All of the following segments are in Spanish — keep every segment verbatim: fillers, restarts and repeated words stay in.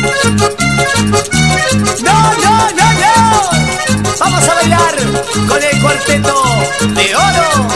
No, no, no, no. Vamos a bailar con el cuarteto de oro.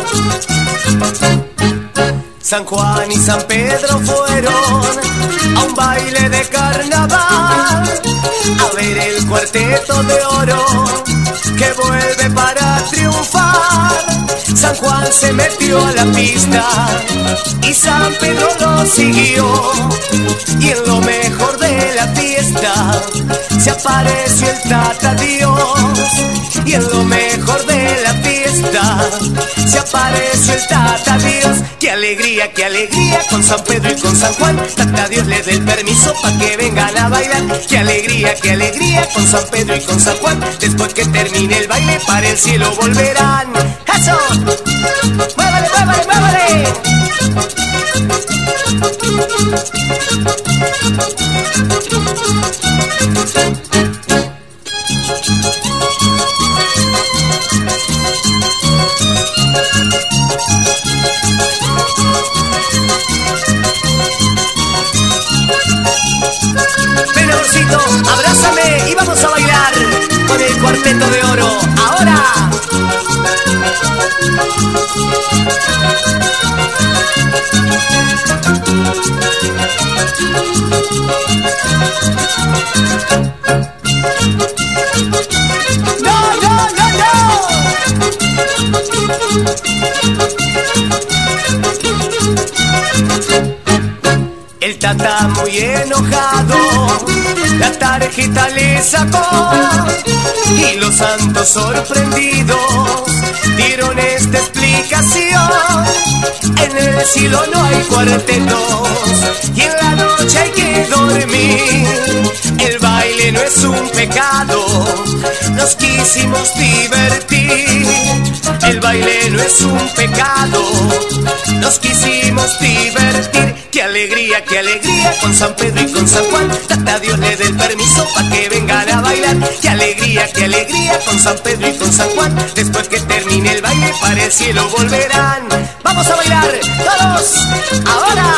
San Juan y San Pedro fueron a un baile de carnaval a ver el cuarteto de oro que vuelve para triunfar. San Juan se metió a la pista y San Pedro lo siguió, y en lo mejor de la fiesta se apareció el Tata Dios, y en lo mejor de la fiesta se apareció el Tata Dios. Qué alegría, qué alegría con San Pedro y con San Juan. Tata Dios le dé el permiso pa' que vengan a bailar. Qué alegría, qué alegría con San Pedro y con San Juan. Después que termine el baile para el cielo volverán. ¡Eso! ¡Muévale, muévale, muévale! Ven, amorcito, abrázame y vamos a bailar con el cuarteto de oro. ¡Ahora! ¡No, no, no, no! El Tata muy enojado la tarjeta le sacó, y los santos sorprendidos dieron esta explicación: en el cielo no hay cuartetos y en la noche hay que dormir. El baile no es un pecado, nos quisimos divertir. El baile no es un pecado, nos quisimos divertir. Qué alegría, qué alegría con San Pedro y con San Juan. Tata Dios le dé el permiso pa' que vengan a bailar. Qué alegría, qué alegría con San Pedro y con San Juan. Después que termine el baile para el cielo volverán. ¡Vamos a bailar todos! ¡Ahora!